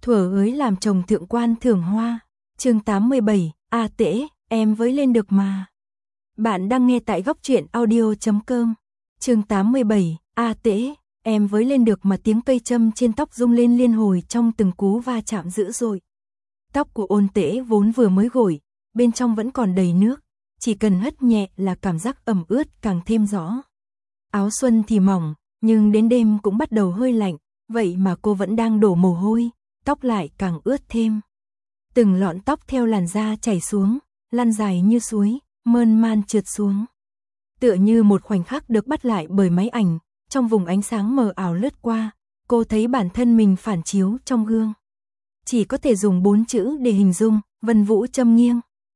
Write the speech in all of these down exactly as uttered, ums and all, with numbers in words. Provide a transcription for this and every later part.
Thuở ới làm chồng thượng quan Thưởng Hoa. Chương tám mươi bảy, A Tễ, em với lên được mà. Bạn đang nghe tại góc truyện audio chấm com. Chương tám mươi bảy, A Tễ, em với lên được mà. Tiếng cây châm trên tóc rung lên liên hồi trong từng cú va chạm dữ dội. Tóc của Ôn Tễ vốn vừa mới gội, bên trong vẫn còn đầy nước, chỉ cần hất nhẹ là cảm giác ẩm ướt càng thêm rõ. Áo xuân thì mỏng, nhưng đến đêm cũng bắt đầu hơi lạnh, vậy mà cô vẫn đang đổ mồ hôi, tóc lại càng ướt thêm. Từng lọn tóc theo làn da chảy xuống, lăn dài như suối, mơn man trượt xuống. Tựa như một khoảnh khắc được bắt lại bởi máy ảnh, trong vùng ánh sáng mờ ảo lướt qua, cô thấy bản thân mình phản chiếu trong gương. Chỉ có thể dùng bốn chữ để hình dung, Vân Vũ châm nghiêng.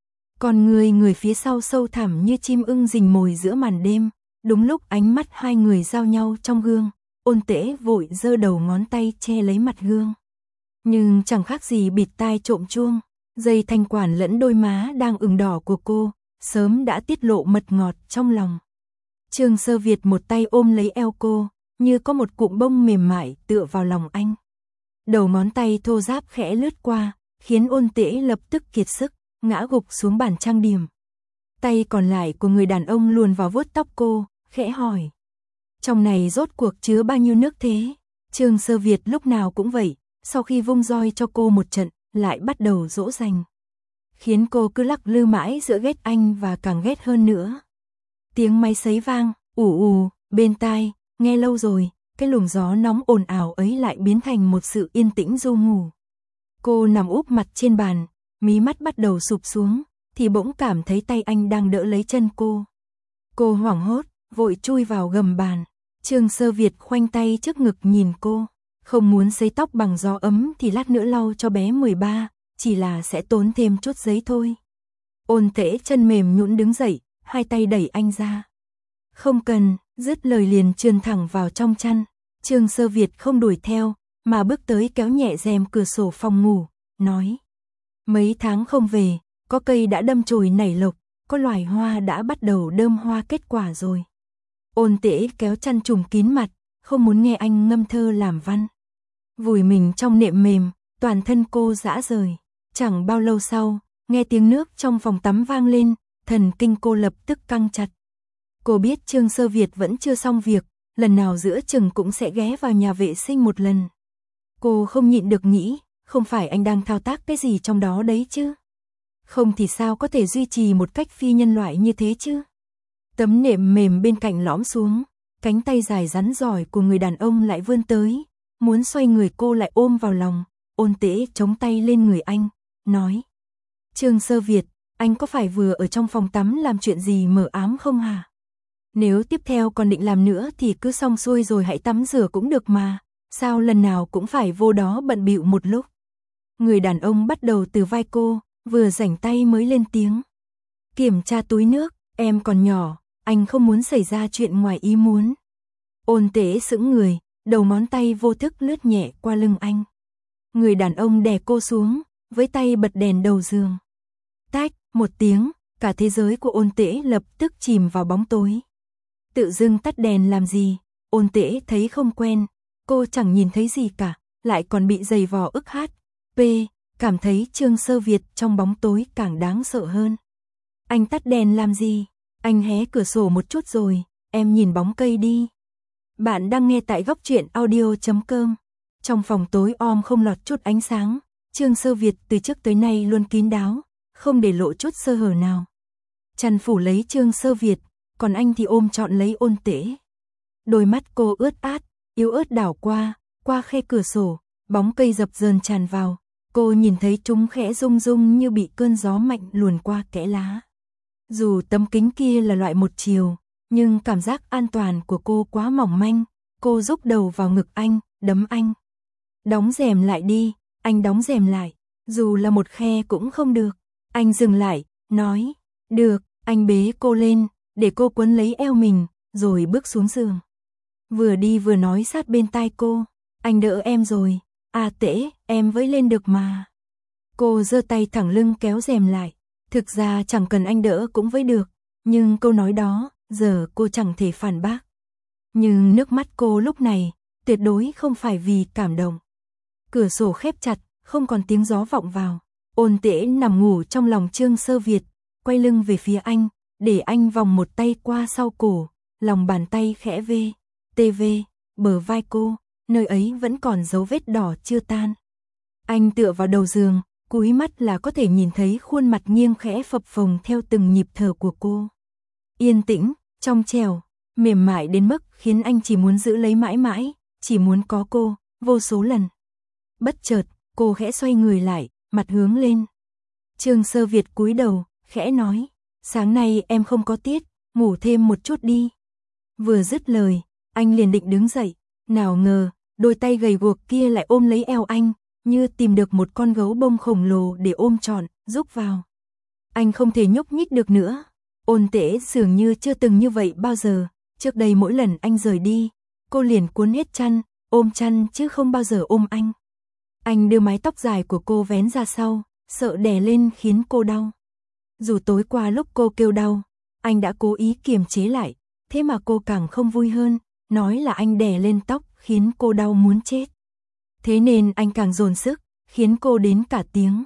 Còn người người phía sau sâu thẳm như chim ưng rình mồi giữa màn đêm. Đúng lúc ánh mắt hai người giao nhau trong gương, Ôn Tễ vội giơ đầu ngón tay che lấy mặt gương. Nhưng chẳng khác gì bịt tai trộm chuông, dây thanh quản lẫn đôi má đang ửng đỏ của cô, sớm đã tiết lộ mật ngọt trong lòng. Trương Sơ Việt một tay ôm lấy eo cô, như có một cụm bông mềm mại tựa vào lòng anh. Đầu ngón tay thô ráp khẽ lướt qua, khiến Ôn Tễ lập tức kiệt sức, ngã gục xuống bàn trang điểm. Tay còn lại của người đàn ông luồn vào vuốt tóc cô, khẽ hỏi. Trong này rốt cuộc chứa bao nhiêu nước thế? Trương Sơ Việt lúc nào cũng vậy, sau khi vung roi cho cô một trận, lại bắt đầu dỗ dành. Khiến cô cứ lắc lư mãi giữa ghét anh và càng ghét hơn nữa. Tiếng máy sấy vang, ù ù, bên tai, nghe lâu rồi, cái luồng gió nóng ồn ào ấy lại biến thành một sự yên tĩnh du ngủ. Cô nằm úp mặt trên bàn, mí mắt bắt đầu sụp xuống, thì bỗng cảm thấy tay anh đang đỡ lấy chân cô. Cô hoảng hốt, vội chui vào gầm bàn. Trương Sơ Việt khoanh tay trước ngực nhìn cô. Không muốn sấy tóc bằng gió ấm thì lát nữa lau cho bé mười ba, chỉ là sẽ tốn thêm chút giấy thôi. Ôn Tễ chân mềm nhũn đứng dậy, hai tay đẩy anh ra. Không cần, dứt lời liền trườn thẳng vào trong chăn. Trương Sơ Việt không đuổi theo, mà bước tới kéo nhẹ rèm cửa sổ phòng ngủ, nói. Mấy tháng không về, có cây đã đâm chồi nảy lộc, có loài hoa đã bắt đầu đơm hoa kết quả rồi. Ôn Tễ kéo chăn trùm kín mặt, không muốn nghe anh ngâm thơ làm văn. Vùi mình trong nệm mềm, toàn thân cô rã rời. Chẳng bao lâu sau, nghe tiếng nước trong phòng tắm vang lên, thần kinh cô lập tức căng chặt. Cô biết Trương Sơ Việt vẫn chưa xong việc, lần nào giữa chừng cũng sẽ ghé vào nhà vệ sinh một lần. Cô không nhịn được nghĩ, không phải anh đang thao tác cái gì trong đó đấy chứ? Không thì sao có thể duy trì một cách phi nhân loại như thế chứ? Tấm nệm mềm bên cạnh lõm xuống, cánh tay dài rắn giỏi của người đàn ông lại vươn tới, muốn xoay người cô lại ôm vào lòng. Ôn Tễ chống tay lên người anh, nói. Trương Sơ Việt, anh có phải vừa ở trong phòng tắm làm chuyện gì mờ ám không hả? Nếu tiếp theo còn định làm nữa thì cứ xong xuôi rồi hãy tắm rửa cũng được mà, sao lần nào cũng phải vô đó bận bịu một lúc? Người đàn ông bắt đầu từ vai cô, vừa rảnh tay mới lên tiếng. Kiểm tra túi nước, em còn nhỏ, anh không muốn xảy ra chuyện ngoài ý muốn. Ôn Tễ sững người, đầu ngón tay vô thức lướt nhẹ qua lưng anh. Người đàn ông đè cô xuống, với tay bật đèn đầu giường. Tách, một tiếng, cả thế giới của Ôn Tễ lập tức chìm vào bóng tối. Tự dưng tắt đèn làm gì? Ôn Tễ thấy không quen, cô chẳng nhìn thấy gì cả, lại còn bị giày vò ức hát. P, cảm thấy Trương Sơ Việt trong bóng tối càng đáng sợ hơn. Anh tắt đèn làm gì? Anh hé cửa sổ một chút rồi, em nhìn bóng cây đi. Bạn đang nghe tại góc truyện audio chấm com. Trong phòng tối om không lọt chút ánh sáng, Trương Sơ Việt từ trước tới nay luôn kín đáo, không để lộ chút sơ hở nào. Chăn phủ lấy Trương Sơ Việt, còn anh thì ôm trọn lấy Ôn Tễ. Đôi mắt cô ướt át, yếu ớt đảo qua, qua khe cửa sổ, bóng cây dập dờn tràn vào. Cô nhìn thấy chúng khẽ rung rung như bị cơn gió mạnh luồn qua kẽ lá. Dù tấm kính kia là loại một chiều, nhưng cảm giác an toàn của cô quá mỏng manh. Cô rúc đầu vào ngực anh, đấm anh. Đóng rèm lại đi, anh đóng rèm lại. Dù là một khe cũng không được. Anh dừng lại, nói. Được, anh bế cô lên, để cô quấn lấy eo mình, rồi bước xuống giường. Vừa đi vừa nói sát bên tai cô. Anh đỡ em rồi. À Tễ, em với lên được mà. Cô giơ tay thẳng lưng kéo rèm lại. Thực ra chẳng cần anh đỡ cũng với được, nhưng câu nói đó, giờ cô chẳng thể phản bác. Nhưng nước mắt cô lúc này, tuyệt đối không phải vì cảm động. Cửa sổ khép chặt, không còn tiếng gió vọng vào. Ôn Tễ nằm ngủ trong lòng Trương Sơ Việt, quay lưng về phía anh, để anh vòng một tay qua sau cổ, lòng bàn tay khẽ vê, tê vê, bờ vai cô, nơi ấy vẫn còn dấu vết đỏ chưa tan. Anh tựa vào đầu giường, cúi mắt là có thể nhìn thấy khuôn mặt nghiêng khẽ phập phồng theo từng nhịp thở của cô. Yên tĩnh, trong trẻo, mềm mại đến mức khiến anh chỉ muốn giữ lấy mãi mãi, chỉ muốn có cô, vô số lần. Bất chợt, cô khẽ xoay người lại, mặt hướng lên. Trương Sơ Việt cúi đầu, khẽ nói, sáng nay em không có tiết, ngủ thêm một chút đi. Vừa dứt lời, anh liền định đứng dậy, nào ngờ, đôi tay gầy guộc kia lại ôm lấy eo anh, như tìm được một con gấu bông khổng lồ để ôm trọn, rúc vào. Anh không thể nhúc nhích được nữa. Ôn Tễ dường như chưa từng như vậy bao giờ, trước đây mỗi lần anh rời đi, cô liền cuốn hết chăn, ôm chăn chứ không bao giờ ôm anh. Anh đưa mái tóc dài của cô vén ra sau, sợ đè lên khiến cô đau. Dù tối qua lúc cô kêu đau, anh đã cố ý kiềm chế lại, thế mà cô càng không vui hơn, nói là anh đè lên tóc khiến cô đau muốn chết. Thế nên anh càng dồn sức, khiến cô đến cả tiếng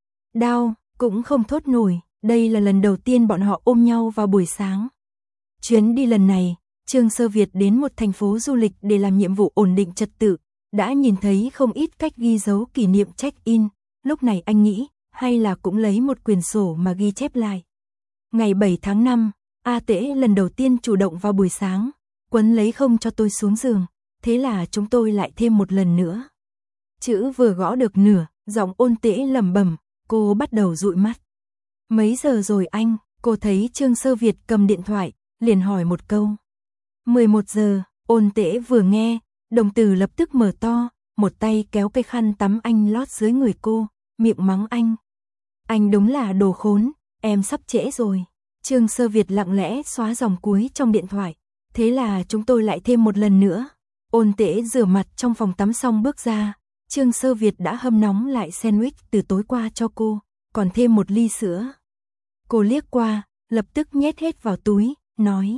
đau cũng không thốt nổi. Đây là lần đầu tiên bọn họ ôm nhau vào buổi sáng. Chuyến đi lần này, Trương Sơ Việt đến một thành phố du lịch để làm nhiệm vụ ổn định trật tự, đã nhìn thấy không ít cách ghi dấu kỷ niệm check-in. Lúc này anh nghĩ, hay là cũng lấy một quyển sổ mà ghi chép lại. Ngày bảy tháng năm, A Tễ lần đầu tiên chủ động vào buổi sáng, quấn lấy không cho tôi xuống giường, thế là chúng tôi lại thêm một lần nữa. Chữ vừa gõ được nửa, giọng Ôn Tễ lẩm bẩm, cô bắt đầu dụi mắt. Mấy giờ rồi anh? Cô thấy Trương Sơ Việt cầm điện thoại, liền hỏi một câu. mười một giờ, Ôn Tễ vừa nghe, đồng tử lập tức mở to, một tay kéo cây khăn tắm anh lót dưới người cô, miệng mắng anh. Anh đúng là đồ khốn, em sắp trễ rồi. Trương Sơ Việt lặng lẽ xóa dòng cuối trong điện thoại, thế là chúng tôi lại thêm một lần nữa. Ôn Tễ rửa mặt trong phòng tắm xong bước ra, Trương Sơ Việt đã hâm nóng lại sandwich từ tối qua cho cô, còn thêm một ly sữa. Cô liếc qua, lập tức nhét hết vào túi, nói.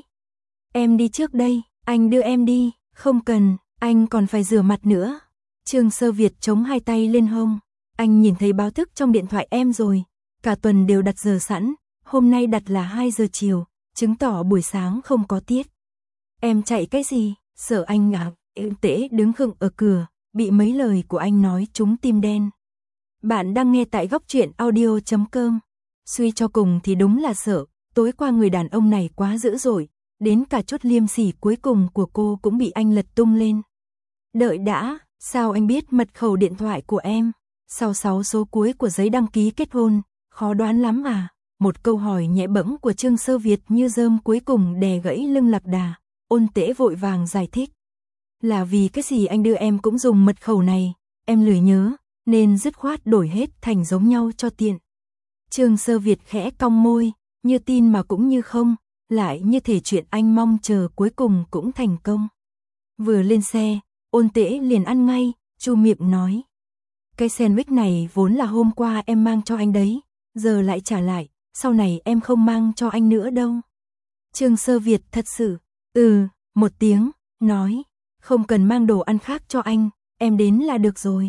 Em đi trước đây, anh đưa em đi, không cần, anh còn phải rửa mặt nữa. Trương Sơ Việt chống hai tay lên hông, anh nhìn thấy báo thức trong điện thoại em rồi, cả tuần đều đặt giờ sẵn, hôm nay đặt là hai giờ chiều, chứng tỏ buổi sáng không có tiết. Em chạy cái gì, sợ anh ngạc, Tễ đứng khựng ở cửa, bị mấy lời của anh nói trúng tim đen. Bạn đang nghe tại góc truyện audio chấm com. Suy cho cùng thì đúng là sợ, tối qua người đàn ông này quá dữ dội, đến cả chút liêm sỉ cuối cùng của cô cũng bị anh lật tung lên. Đợi đã, sao anh biết mật khẩu điện thoại của em? Sau sáu số cuối của giấy đăng ký kết hôn, khó đoán lắm à? Một câu hỏi nhẹ bẫng của Trương Sơ Việt như rơm cuối cùng đè gãy lưng Lạc Đà. Ôn Tễ vội vàng giải thích. Là vì cái gì anh đưa em cũng dùng mật khẩu này, em lười nhớ, nên dứt khoát đổi hết thành giống nhau cho tiện. Trương Sơ Việt khẽ cong môi, như tin mà cũng như không, lại như thể chuyện anh mong chờ cuối cùng cũng thành công. Vừa lên xe, Ôn Tễ liền ăn ngay, chu miệng nói. Cái sandwich này vốn là hôm qua em mang cho anh đấy, giờ lại trả lại, sau này em không mang cho anh nữa đâu. Trương Sơ Việt thật sự, ừ, một tiếng, nói, không cần mang đồ ăn khác cho anh, em đến là được rồi.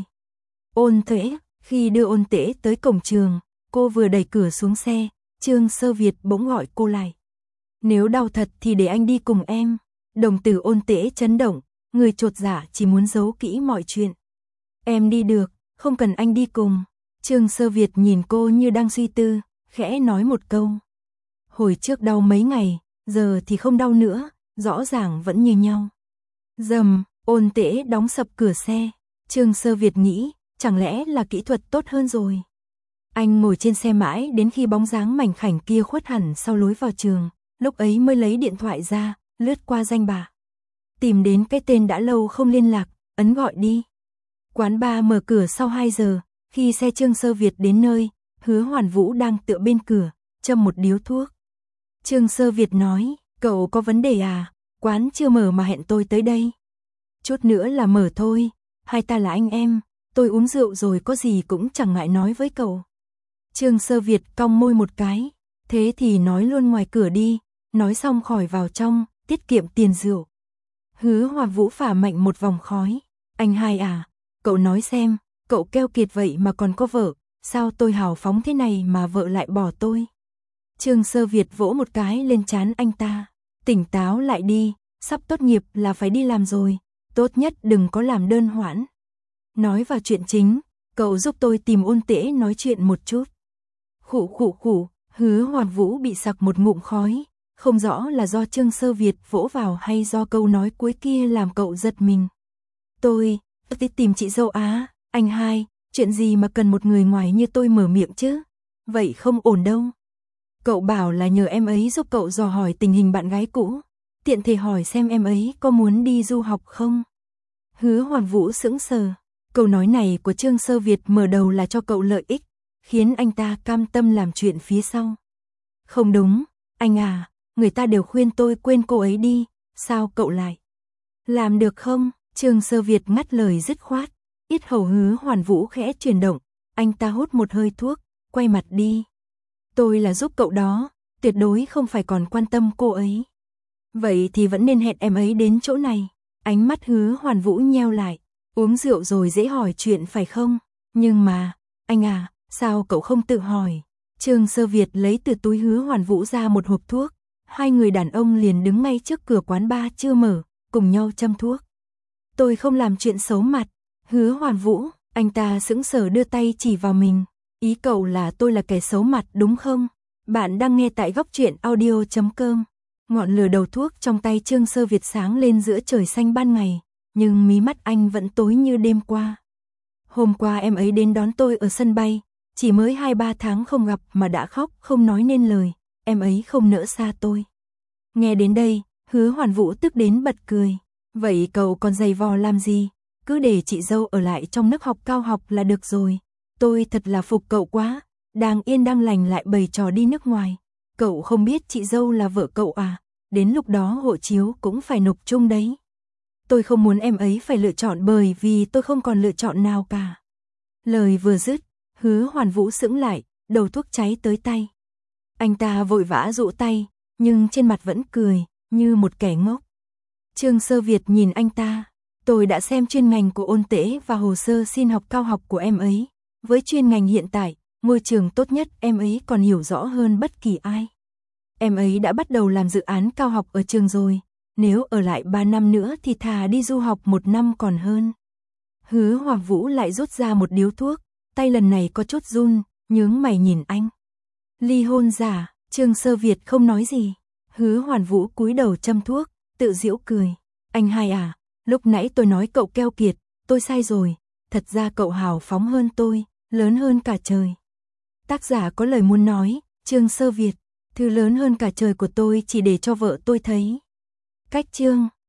Ôn Tễ, khi đưa Ôn Tễ tới cổng trường, cô vừa đẩy cửa xuống xe, Trương Sơ Việt bỗng gọi cô lại. Nếu đau thật thì để anh đi cùng em. Đồng tử Ôn Tễ chấn động, người chột dạ chỉ muốn giấu kỹ mọi chuyện. Em đi được, không cần anh đi cùng. Trương Sơ Việt nhìn cô như đang suy tư, khẽ nói một câu. Hồi trước đau mấy ngày, giờ thì không đau nữa, rõ ràng vẫn như nhau. Dầm, Ôn Tễ đóng sập cửa xe. Trương Sơ Việt nghĩ, chẳng lẽ là kỹ thuật tốt hơn rồi. Anh ngồi trên xe mãi đến khi bóng dáng mảnh khảnh kia khuất hẳn sau lối vào trường, lúc ấy mới lấy điện thoại ra, lướt qua danh bạ. Tìm đến cái tên đã lâu không liên lạc, ấn gọi đi. Quán bar mở cửa sau hai giờ, khi xe Trương Sơ Việt đến nơi, Hứa Hoàn Vũ đang tựa bên cửa, châm một điếu thuốc. Trương Sơ Việt nói, cậu có vấn đề à, quán chưa mở mà hẹn tôi tới đây. Chút nữa là mở thôi, hai ta là anh em, tôi uống rượu rồi có gì cũng chẳng ngại nói với cậu. Trương Sơ Việt cong môi một cái, thế thì nói luôn ngoài cửa đi, nói xong khỏi vào trong, tiết kiệm tiền rượu. Hứa Hoàn Vũ phả mạnh một vòng khói, anh hai à, cậu nói xem, cậu keo kiệt vậy mà còn có vợ, sao tôi hào phóng thế này mà vợ lại bỏ tôi. Trương Sơ Việt vỗ một cái lên trán anh ta, tỉnh táo lại đi, sắp tốt nghiệp là phải đi làm rồi, tốt nhất đừng có làm đơn hoãn. Nói vào chuyện chính, cậu giúp tôi tìm Ôn Tễ nói chuyện một chút. Khụ khụ khụ, Hứa Hoàn Vũ bị sặc một ngụm khói, không rõ là do Trương Sơ Việt vỗ vào hay do câu nói cuối kia làm cậu giật mình. Tôi, tôi tìm chị dâu á, anh hai, chuyện gì mà cần một người ngoài như tôi mở miệng chứ, vậy không ổn đâu. Cậu bảo là nhờ em ấy giúp cậu dò hỏi tình hình bạn gái cũ, tiện thể hỏi xem em ấy có muốn đi du học không. Hứa Hoàn Vũ sững sờ, câu nói này của Trương Sơ Việt mở đầu là cho cậu lợi ích, khiến anh ta cam tâm làm chuyện phía sau. Không đúng, anh à, người ta đều khuyên tôi quên cô ấy đi, sao cậu lại làm được không? Trương Sơ Việt ngắt lời dứt khoát, yết hầu Hứa Hoàn Vũ khẽ chuyển động, anh ta hút một hơi thuốc, quay mặt đi. Tôi là giúp cậu đó, tuyệt đối không phải còn quan tâm cô ấy. Vậy thì vẫn nên hẹn em ấy đến chỗ này. Ánh mắt Hứa Hoàn Vũ nheo lại, uống rượu rồi dễ hỏi chuyện phải không? Nhưng mà, anh à, sao cậu không tự hỏi? Trương Sơ Việt lấy từ túi Hứa Hoàn Vũ ra một hộp thuốc, hai người đàn ông liền đứng ngay trước cửa quán bar chưa mở, cùng nhau châm thuốc. Tôi không làm chuyện xấu mặt. Hứa Hoàn Vũ, anh ta sững sờ đưa tay chỉ vào mình. Ý cậu là tôi là kẻ xấu mặt đúng không? Bạn đang nghe tại góc truyện audio chấm com. Ngọn lửa đầu thuốc trong tay Trương Sơ Việt sáng lên giữa trời xanh ban ngày, nhưng mí mắt anh vẫn tối như đêm qua. Hôm qua em ấy đến đón tôi ở sân bay, chỉ mới hai ba tháng không gặp mà đã khóc không nói nên lời, em ấy không nỡ xa tôi. Nghe đến đây, Hứa Hoàn Vũ tức đến bật cười. Vậy cậu còn giày vò làm gì? Cứ để chị dâu ở lại trong nước học cao học là được rồi. Tôi thật là phục cậu quá, đang yên đang lành lại bày trò đi nước ngoài. Cậu không biết chị dâu là vợ cậu à, đến lúc đó hộ chiếu cũng phải nộp chung đấy. Tôi không muốn em ấy phải lựa chọn bởi vì tôi không còn lựa chọn nào cả. Lời vừa dứt, Hứa Hoàn Vũ sững lại, đầu thuốc cháy tới tay. Anh ta vội vã dụ tay, nhưng trên mặt vẫn cười, như một kẻ ngốc. Trương Sơ Việt nhìn anh ta, tôi đã xem chuyên ngành của Ôn Tễ và hồ sơ xin học cao học của em ấy. Với chuyên ngành hiện tại, ngôi trường tốt nhất em ấy còn hiểu rõ hơn bất kỳ ai. Em ấy đã bắt đầu làm dự án cao học ở trường rồi, nếu ở lại ba năm nữa thì thà đi du học một năm còn hơn. Hứa Hoàn Vũ lại rút ra một điếu thuốc, tay lần này có chút run, nhướng mày nhìn anh. Ly hôn giả, Trương Sơ Việt không nói gì. Hứa Hoàn Vũ cúi đầu châm thuốc, tự giễu cười. Anh hai à, lúc nãy tôi nói cậu keo kiệt, tôi sai rồi, thật ra cậu hào phóng hơn tôi, lớn hơn cả trời. Tác giả có lời muốn nói, Trương Sơ Việt, thứ lớn hơn cả trời của tôi chỉ để cho vợ tôi thấy. Cách chương